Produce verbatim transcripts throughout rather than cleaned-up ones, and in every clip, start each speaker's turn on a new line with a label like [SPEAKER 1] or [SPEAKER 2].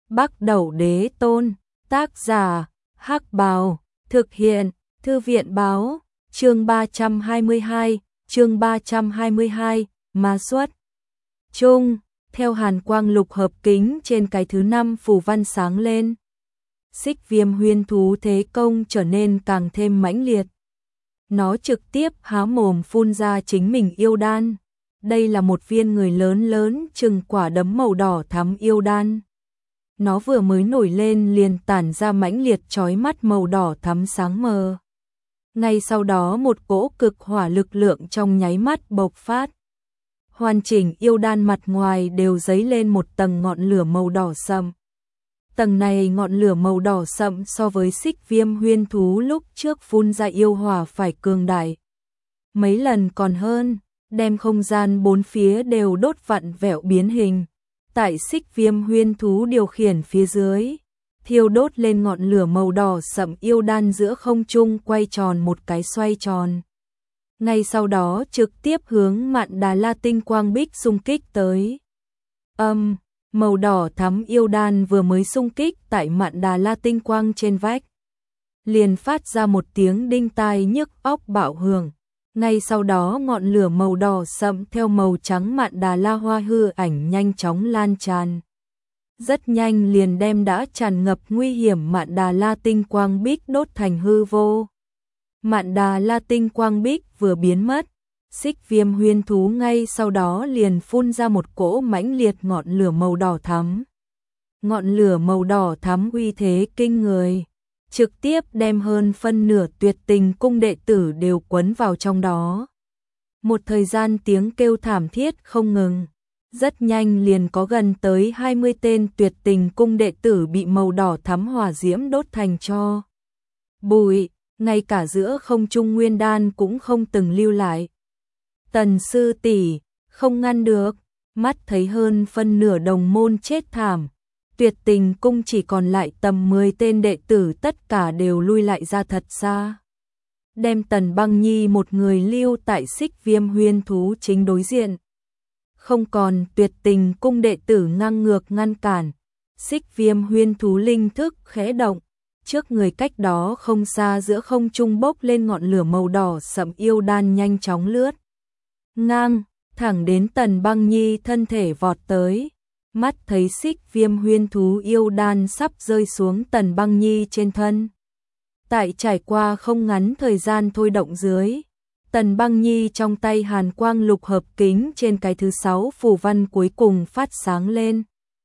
[SPEAKER 1] Bắc Đẩu Đế Tôn, tác giả, Hắc Bào, thực hiện, Thư viện báo, chương ba trăm hai mươi hai, chương ba trăm hai mươi hai, ma xuất. Chung, theo hàn quang lục hợp kính trên cái thứ năm phù văn sáng lên. Xích Viêm huyên thú thế công trở nên càng thêm mãnh liệt. Nó trực tiếp há mồm phun ra chính mình yêu đan. Đây là một viên người lớn lớn chừng quả đấm màu đỏ thắm yêu đan. Nó vừa mới nổi lên liền tản ra mãnh liệt chói mắt màu đỏ thắm sáng mờ. Ngay sau đó một cỗ cực hỏa lực lượng trong nháy mắt bộc phát. Hoàn chỉnh yêu đan mặt ngoài đều dấy lên một tầng ngọn lửa màu đỏ sậm. Tầng này ngọn lửa màu đỏ sậm so với Xích Viêm huyên thú lúc trước phun ra yêu hỏa phải cường đại mấy lần còn hơn, đem không gian bốn phía đều đốt vặn vẹo biến hình. Tại Xích Viêm huyên thú điều khiển phía dưới, thiêu đốt lên ngọn lửa màu đỏ sậm yêu đan giữa không trung quay tròn một cái xoay tròn. Ngay sau đó trực tiếp hướng Mạn Đà La tinh quang bích xung kích tới. Âm, màu đỏ thắm yêu đan vừa mới xung kích tại Mạn Đà La tinh quang trên vách, liền phát ra một tiếng đinh tai nhức óc bạo hưởng. Ngay sau đó ngọn lửa màu đỏ sậm theo màu trắng Mạn Đà La hoa hư ảnh nhanh chóng lan tràn. Rất nhanh liền đem đã tràn ngập nguy hiểm Mạn Đà La tinh quang bích đốt thành hư vô. Mạn Đà La tinh quang bích vừa biến mất, Xích Viêm huyên thú ngay sau đó liền phun ra một cỗ mãnh liệt ngọn lửa màu đỏ thắm. Ngọn lửa màu đỏ thắm uy thế kinh người, trực tiếp đem hơn phân nửa Tuyệt Tình cung đệ tử đều quấn vào trong đó. Một thời gian tiếng kêu thảm thiết không ngừng, rất nhanh liền có gần tới hai mươi tên Tuyệt Tình cung đệ tử bị màu đỏ thắm hỏa diễm đốt thành tro bụi, ngay cả giữa không trung nguyên đan cũng không từng lưu lại. Tần sư tỷ, không ngăn được, mắt thấy hơn phân nửa đồng môn chết thảm. Tuyệt Tình cung chỉ còn lại tầm mười tên đệ tử tất cả đều lui lại ra thật xa. Đem Tần Băng Nhi một người lưu tại Xích Viêm huyên thú chính đối diện. Không còn Tuyệt Tình cung đệ tử ngang ngược ngăn cản. Xích Viêm huyên thú linh thức khẽ động. Trước người cách đó không xa giữa không trung bốc lên ngọn lửa màu đỏ sậm yêu đan nhanh chóng lướt ngang, thẳng đến Tần Băng Nhi thân thể vọt tới. Mắt thấy Xích Viêm huyên thú yêu đan sắp rơi xuống Tần Băng Nhi trên thân. Tại trải qua không ngắn thời gian thôi động dưới, Tần Băng Nhi trong tay hàn quang lục hợp kính trên cái thứ sáu phù văn cuối cùng phát sáng lên.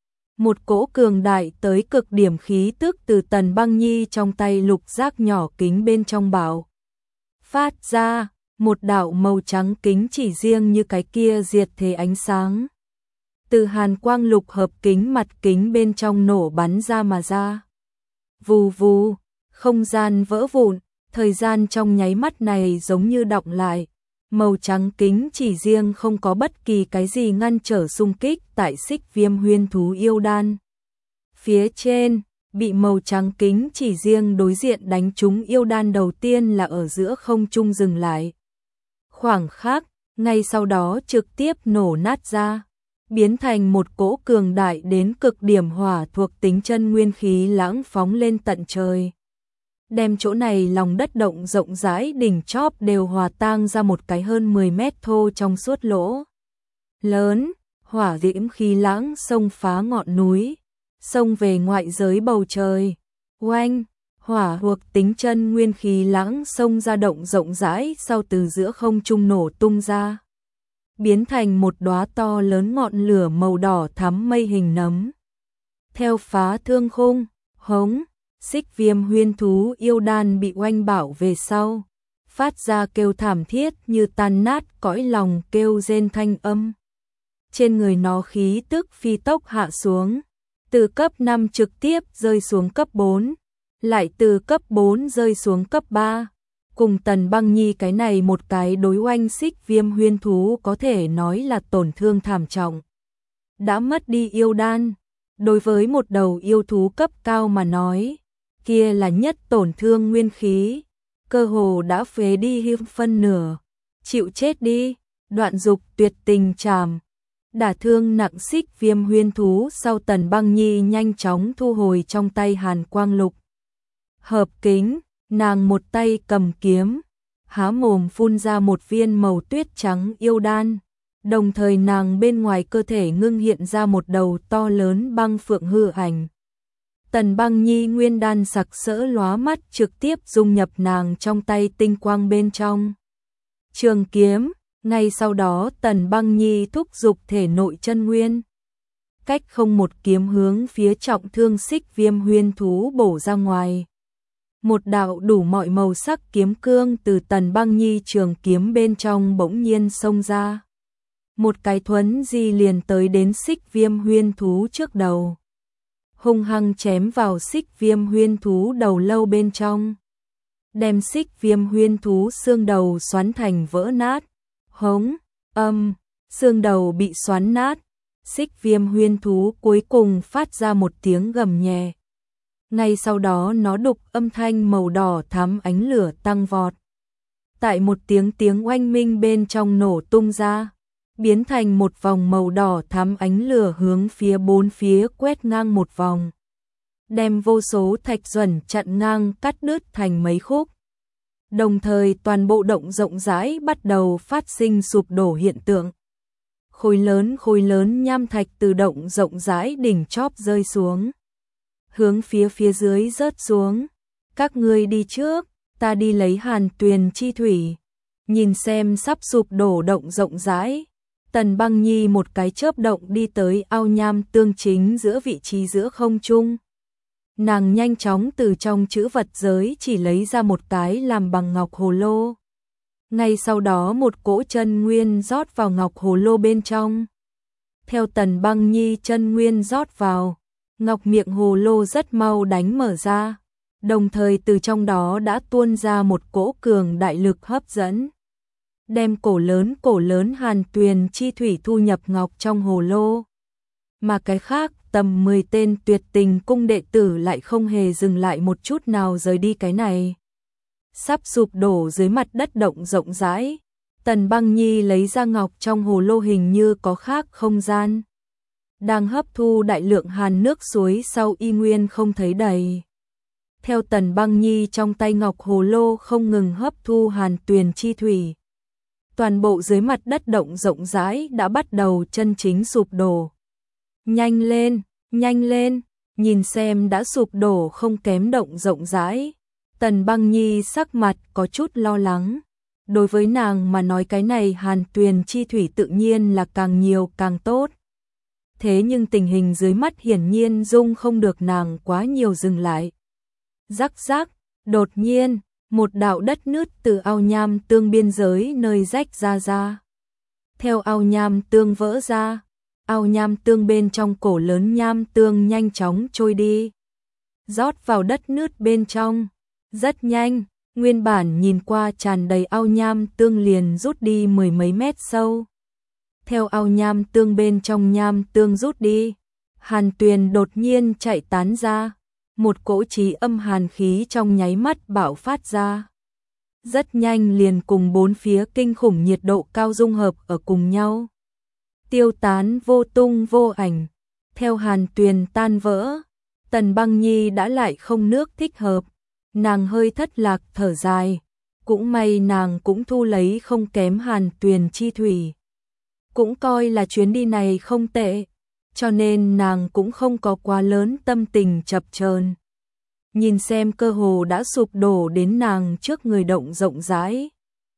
[SPEAKER 1] Một cỗ cường đại tới cực điểm khí tức từ Tần Băng Nhi trong tay lục giác nhỏ kính bên trong bảo phát ra, một đạo màu trắng kính chỉ riêng như cái kia diệt thế ánh sáng. Từ hàn quang lục hợp kính mặt kính bên trong nổ bắn ra mà ra. Vù vù, không gian vỡ vụn, thời gian trong nháy mắt này giống như đọng lại. Màu trắng kính chỉ riêng không có bất kỳ cái gì ngăn trở xung kích tại Xích Viêm huyên thú yêu đan. Phía trên, bị màu trắng kính chỉ riêng đối diện đánh trúng yêu đan đầu tiên là ở giữa không trung dừng lại. Khoảng khắc, ngay sau đó trực tiếp nổ nát ra, biến thành một cỗ cường đại đến cực điểm hỏa thuộc tính chân nguyên khí lãng phóng lên tận trời. Đem chỗ này lòng đất động rộng rãi đỉnh chóp đều hòa tan ra một cái hơn mười mét thô trong suốt lỗ lớn, hỏa diễm khí lãng xông phá ngọn núi, xông về ngoại giới bầu trời. Oanh, hỏa thuộc tính chân nguyên khí lãng xông ra động rộng rãi sau từ giữa không trung nổ tung ra, biến thành một đóa to lớn ngọn lửa màu đỏ thắm mây hình nấm. Theo phá thương khung, hống, Xích Viêm huyên thú yêu đan bị oanh bảo về sau, phát ra kêu thảm thiết như tan nát cõi lòng kêu rên thanh âm. Trên người nó khí tức phi tốc hạ xuống, từ cấp năm trực tiếp rơi xuống cấp bốn, lại từ cấp bốn rơi xuống cấp ba. Cùng Tần Băng Nhi cái này một cái đối oanh Xích Viêm huyên thú có thể nói là tổn thương thảm trọng. Đã mất đi yêu đan, đối với một đầu yêu thú cấp cao mà nói, kia là nhất tổn thương nguyên khí, cơ hồ đã phế đi hiếm phân nửa. Chịu chết đi, Đoạn Dục Tuyệt Tình Trảm. Đả thương nặng Xích Viêm Huyên thú sau Tần Băng Nhi nhanh chóng thu hồi trong tay Hàn Quang Lục hợp kính, nàng một tay cầm kiếm, há mồm phun ra một viên màu tuyết trắng yêu đan, đồng thời nàng bên ngoài cơ thể ngưng hiện ra một đầu to lớn băng phượng hư ảnh. Tần Băng Nhi nguyên đan sặc sỡ lóa mắt trực tiếp dung nhập nàng trong tay tinh quang bên trong trường kiếm, ngay sau đó Tần Băng Nhi thúc giục thể nội chân nguyên. Cách không một kiếm hướng phía trọng thương Xích Viêm Huyên thú bổ ra ngoài. Một đạo đủ mọi màu sắc kiếm cương từ Tần Băng Nhi trường kiếm bên trong bỗng nhiên xông ra. Một cái thuấn di liền tới đến Xích Viêm Huyên thú trước đầu. Hung hăng chém vào Xích Viêm Huyên thú đầu lâu bên trong. Đem Xích Viêm Huyên thú xương đầu xoắn thành vỡ nát. Hống, âm, xương đầu bị xoắn nát. Xích Viêm Huyên thú cuối cùng phát ra một tiếng gầm nhẹ. Ngay sau đó nó đục âm thanh màu đỏ thắm ánh lửa tăng vọt. Tại một tiếng tiếng oanh minh bên trong nổ tung ra, biến thành một vòng màu đỏ thắm ánh lửa hướng phía bốn phía quét ngang một vòng. Đem vô số thạch duẩn chặn ngang cắt đứt thành mấy khúc. Đồng thời toàn bộ động rộng rãi bắt đầu phát sinh sụp đổ hiện tượng. Khối lớn khối lớn nham thạch từ động rộng rãi đỉnh chóp rơi xuống. Hướng phía phía dưới rớt xuống. Các ngươi đi trước, ta đi lấy Hàn Tuyền chi thủy. Nhìn xem sắp sụp đổ động rộng rãi. Tần Băng Nhi một cái chớp động đi tới ao nham tương chính giữa vị trí giữa không trung. Nàng nhanh chóng từ trong chữ vật giới chỉ lấy ra một cái làm bằng ngọc hồ lô. Ngay sau đó một cỗ chân nguyên rót vào ngọc hồ lô bên trong. Theo Tần Băng Nhi chân nguyên rót vào, ngọc miệng hồ lô rất mau đánh mở ra, đồng thời từ trong đó đã tuôn ra một cỗ cường đại lực hấp dẫn. Đem cổ lớn cổ lớn Hàn Tuyền chi thủy thu nhập ngọc trong hồ lô. Mà cái khác tầm mười tên tuyệt tình cung đệ tử lại không hề dừng lại một chút nào rời đi cái này. Sắp sụp đổ dưới mặt đất động rộng rãi, Tần Băng Nhi lấy ra ngọc trong hồ lô hình như có khác không gian. Đang hấp thu đại lượng hàn nước suối sau y nguyên không thấy đầy. Theo Tần Băng Nhi trong tay ngọc hồ lô không ngừng hấp thu Hàn Tuyền chi thủy. Toàn bộ dưới mặt đất động rộng rãi đã bắt đầu chân chính sụp đổ. Nhanh lên, nhanh lên, nhìn xem đã sụp đổ không kém động rộng rãi. Tần Băng Nhi sắc mặt có chút lo lắng. Đối với nàng mà nói cái này Hàn Tuyền chi thủy tự nhiên là càng nhiều càng tốt. Thế nhưng tình hình dưới mắt hiển nhiên dung không được nàng quá nhiều dừng lại. Rắc rắc, đột nhiên, một đạo đất nứt từ ao nham tương biên giới nơi rách ra ra. Theo ao nham tương vỡ ra, ao nham tương bên trong cổ lớn nham tương nhanh chóng trôi đi. Rót vào đất nứt bên trong. Rất nhanh, nguyên bản nhìn qua tràn đầy ao nham tương liền rút đi mười mấy mét sâu. Theo ao nham tương bên trong nham tương rút đi, Hàn Tuyền đột nhiên chạy tán ra. Một cỗ trí âm hàn khí trong nháy mắt bạo phát ra. Rất nhanh liền cùng bốn phía kinh khủng nhiệt độ cao dung hợp ở cùng nhau. Tiêu tán vô tung vô ảnh. Theo Hàn Tuyền tan vỡ, Tần Băng Nhi đã lại không nước thích hợp. Nàng hơi thất lạc thở dài. Cũng may nàng cũng thu lấy không kém Hàn Tuyền chi thủy. Cũng coi là chuyến đi này không tệ. Cho nên nàng cũng không có quá lớn tâm tình chập chờn. Nhìn xem cơ hồ đã sụp đổ đến nàng trước người động rộng rãi.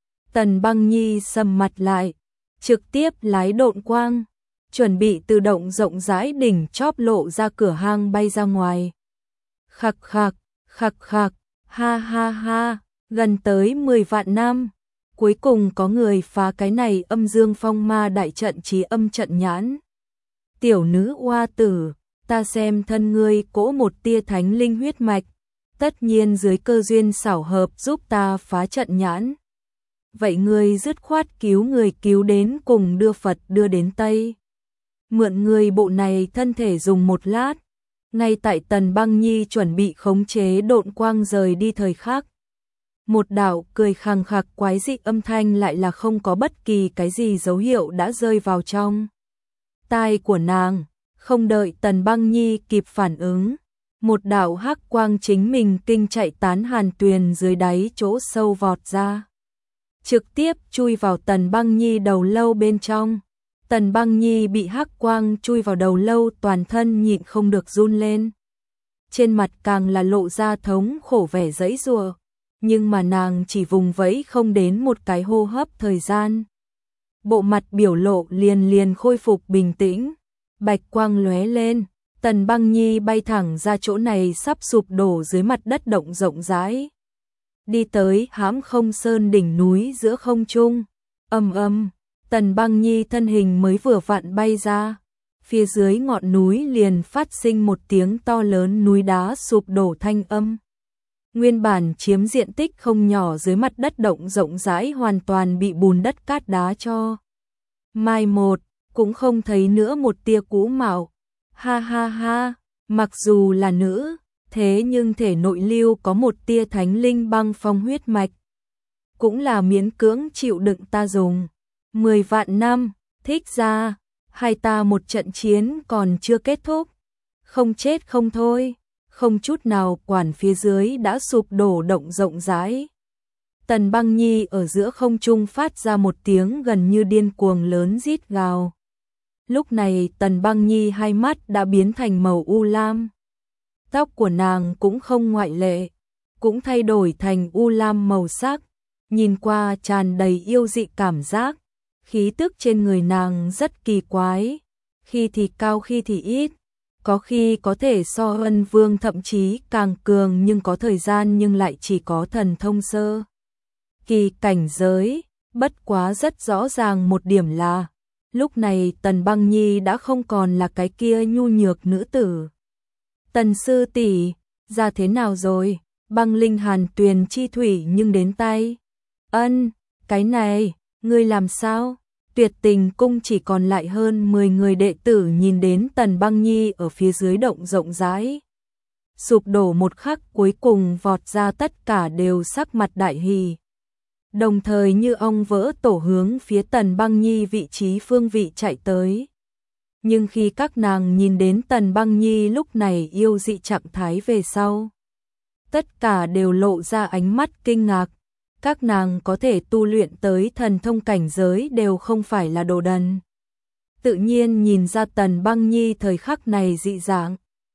[SPEAKER 1] Tần Băng Nhi sầm mặt lại, trực tiếp lái độn quang, chuẩn bị từ động rộng rãi đỉnh chóp lộ ra cửa hang bay ra ngoài. Khặc khặc, khặc khặc, ha ha ha, gần tới mười vạn năm, cuối cùng có người phá cái này âm dương phong ma đại trận trí âm trận nhãn. Tiểu nữ oa tử, ta xem thân ngươi cỗ một tia thánh linh huyết mạch, tất nhiên dưới cơ duyên xảo hợp giúp ta phá trận nhãn. Vậy ngươi dứt khoát cứu người cứu đến cùng đưa Phật đưa đến Tây. Mượn ngươi bộ này thân thể dùng một lát, ngay tại Tần Băng Nhi chuẩn bị khống chế độn quang rời đi thời khắc. Một đạo cười khằng khặc quái dị âm thanh lại là không có bất kỳ cái gì dấu hiệu đã rơi vào trong. tai của nàng. Không đợi Tần Băng Nhi kịp phản ứng, một đạo hắc quang chính mình kinh chạy tán hàn tuyền dưới đáy chỗ sâu vọt ra, trực tiếp chui vào Tần Băng Nhi đầu lâu bên trong. Tần Băng Nhi bị hắc quang chui vào đầu lâu, toàn thân nhịn không được run lên. Trên mặt càng là lộ ra thống khổ vẻ giãy giụa, nhưng mà nàng chỉ vùng vẫy không đến một cái hô hấp thời gian, bộ mặt biểu lộ liền liền khôi phục bình tĩnh. Bạch quang lóe lên, Tần Băng Nhi bay thẳng ra chỗ này sắp sụp đổ dưới mặt đất động rộng rãi, đi tới Hãm Không Sơn đỉnh núi giữa không trung. Ầm ầm, Tần Băng Nhi thân hình mới vừa vặn bay ra, phía dưới ngọn núi liền phát sinh một tiếng to lớn núi đá sụp đổ thanh âm. Nguyên bản chiếm diện tích không nhỏ dưới mặt đất động rộng rãi hoàn toàn bị bùn đất cát đá cho mai một, cũng không thấy nữa một tia cũ mạo. Ha ha ha, mặc dù là nữ, thế nhưng thể nội lưu có một tia thánh linh băng phong huyết mạch, cũng là miễn cưỡng chịu đựng ta dùng. Mười vạn năm, thích ra, hai ta một trận chiến còn chưa kết thúc, không chết không thôi, không chút nào quản phía dưới đã sụp đổ động rộng rãi. Tần Băng Nhi ở giữa không trung phát ra một tiếng gần như điên cuồng lớn rít gào. Lúc này Tần Băng Nhi hai mắt đã biến thành màu u lam. Tóc của nàng cũng không ngoại lệ, cũng thay đổi thành u lam màu sắc, nhìn qua tràn đầy yêu dị cảm giác. Khí tức trên người nàng rất kỳ quái, khi thì cao khi thì ít, có khi có thể so Ân Vương thậm chí càng cường, nhưng có thời gian nhưng lại chỉ có thần thông sơ kỳ cảnh giới. Bất quá rất rõ ràng một điểm là, lúc này Tần Băng Nhi đã không còn là cái kia nhu nhược nữ tử. Tần sư tỷ, ra thế nào rồi? Băng linh hàn tuyền chi thủy nhưng đến tay. Ân, cái này, ngươi làm sao? Tuyệt Tình cung chỉ còn lại hơn mười người đệ tử nhìn đến Tần Băng Nhi ở phía dưới động rộng rãi sụp đổ một khắc cuối cùng vọt ra, tất cả đều sắc mặt đại hỉ, đồng thời như ong vỡ tổ hướng phía Tần Băng Nhi vị trí phương vị chạy tới. Nhưng khi các nàng nhìn đến Tần Băng Nhi lúc này yêu dị trạng thái về sau, tất cả đều lộ ra ánh mắt kinh ngạc. Các nàng có thể tu luyện tới thần thông cảnh giới đều không phải là đồ đần, tự nhiên nhìn ra Tần Băng Nhi thời khắc này dị dạng.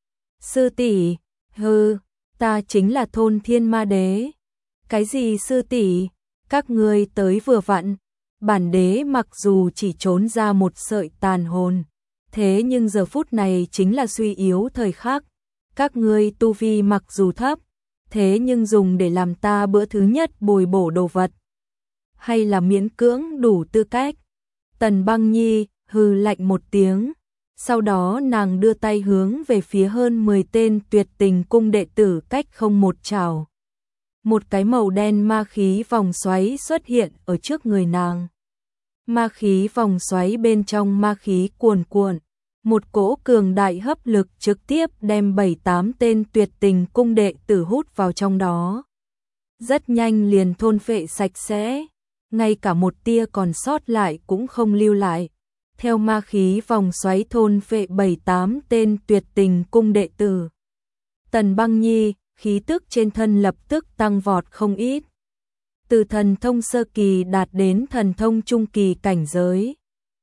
[SPEAKER 1] Sư tỷ, hừ, ta chính là Thôn Thiên Ma Đế. Cái gì sư tỷ? Các ngươi tới vừa vặn. Bản đế mặc dù chỉ trốn ra một sợi tàn hồn, thế nhưng giờ phút này chính là suy yếu thời khắc. Các ngươi tu vi mặc dù thấp, thế nhưng dùng để làm ta bữa thứ nhất bồi bổ đồ vật, hay là miễn cưỡng đủ tư cách. Tần Băng Nhi hừ lạnh một tiếng, sau đó nàng đưa tay hướng về phía hơn mười tên Tuyệt Tình cung đệ tử cách không một chảo. Một cái màu đen ma khí vòng xoáy xuất hiện ở trước người nàng. Ma khí vòng xoáy bên trong ma khí cuồn cuộn, một cỗ cường đại hấp lực trực tiếp đem bảy tám tên Tuyệt Tình cung đệ tử hút vào trong đó. Rất nhanh liền thôn phệ sạch sẽ, ngay cả một tia còn sót lại cũng không lưu lại. Theo ma khí vòng xoáy thôn phệ bảy tám tên Tuyệt Tình cung đệ tử, Tần Băng Nhi khí tức trên thân lập tức tăng vọt không ít, từ thần thông sơ kỳ đạt đến thần thông trung kỳ cảnh giới.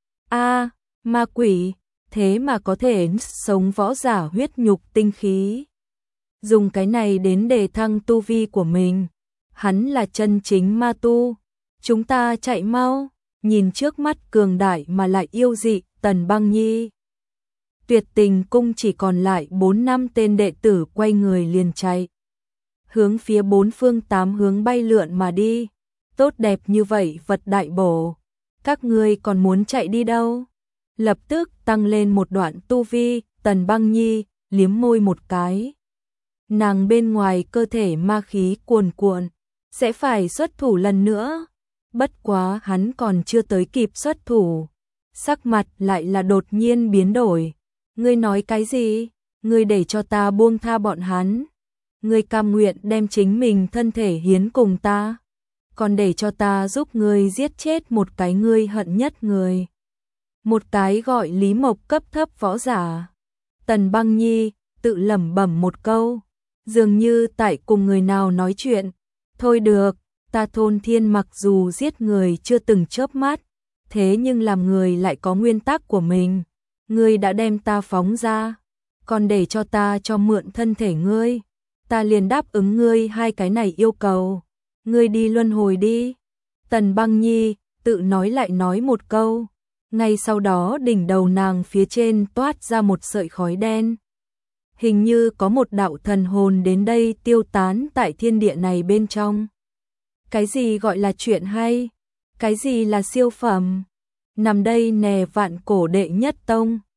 [SPEAKER 1] A, ma quỷ, thế mà có thể sống võ giả huyết nhục tinh khí, dùng cái này đến để thăng tu vi của mình. Hắn là chân chính ma tu. Chúng ta chạy mau. Nhìn trước mắt cường đại mà lại yêu dị Tần Băng Nhi, Tuyệt Tình cung chỉ còn lại bốn năm tên đệ tử quay người liền chạy, hướng phía bốn phương tám hướng bay lượn mà đi. Tốt đẹp như vậy vật đại bổ, các ngươi còn muốn chạy đi đâu? Lập tức tăng lên một đoạn tu vi. Tần Băng Nhi liếm môi một cái, nàng bên ngoài cơ thể ma khí cuồn cuộn, sẽ phải xuất thủ lần nữa. Bất quá hắn còn chưa tới kịp xuất thủ, sắc mặt lại là đột nhiên biến đổi. Ngươi nói cái gì? Ngươi để cho ta buông tha bọn hắn? Ngươi cam nguyện đem chính mình thân thể hiến cùng ta, còn để cho ta giúp ngươi giết chết một cái ngươi hận nhất người? một cái gọi Lý Mộc cấp thấp võ giả. Tần Băng Nhi tự lẩm bẩm một câu, dường như tại cùng người nào nói chuyện. Thôi được, ta Thôn Thiên mặc dù giết người chưa từng chớp mắt, thế nhưng làm người lại có nguyên tắc của mình. Ngươi đã đem ta phóng ra, còn để cho ta cho mượn thân thể ngươi, ta liền đáp ứng ngươi hai cái này yêu cầu. Ngươi đi luân hồi đi. Tần Băng Nhi tự nói lại nói một câu, ngay sau đó đỉnh đầu nàng phía trên toát ra một sợi khói đen. Hình như có một đạo thần hồn đến đây tiêu tán tại thiên địa này bên trong. Cái gì gọi là chuyện hay? Cái gì là siêu phẩm? Nằm đây nè vạn cổ đệ nhất tông.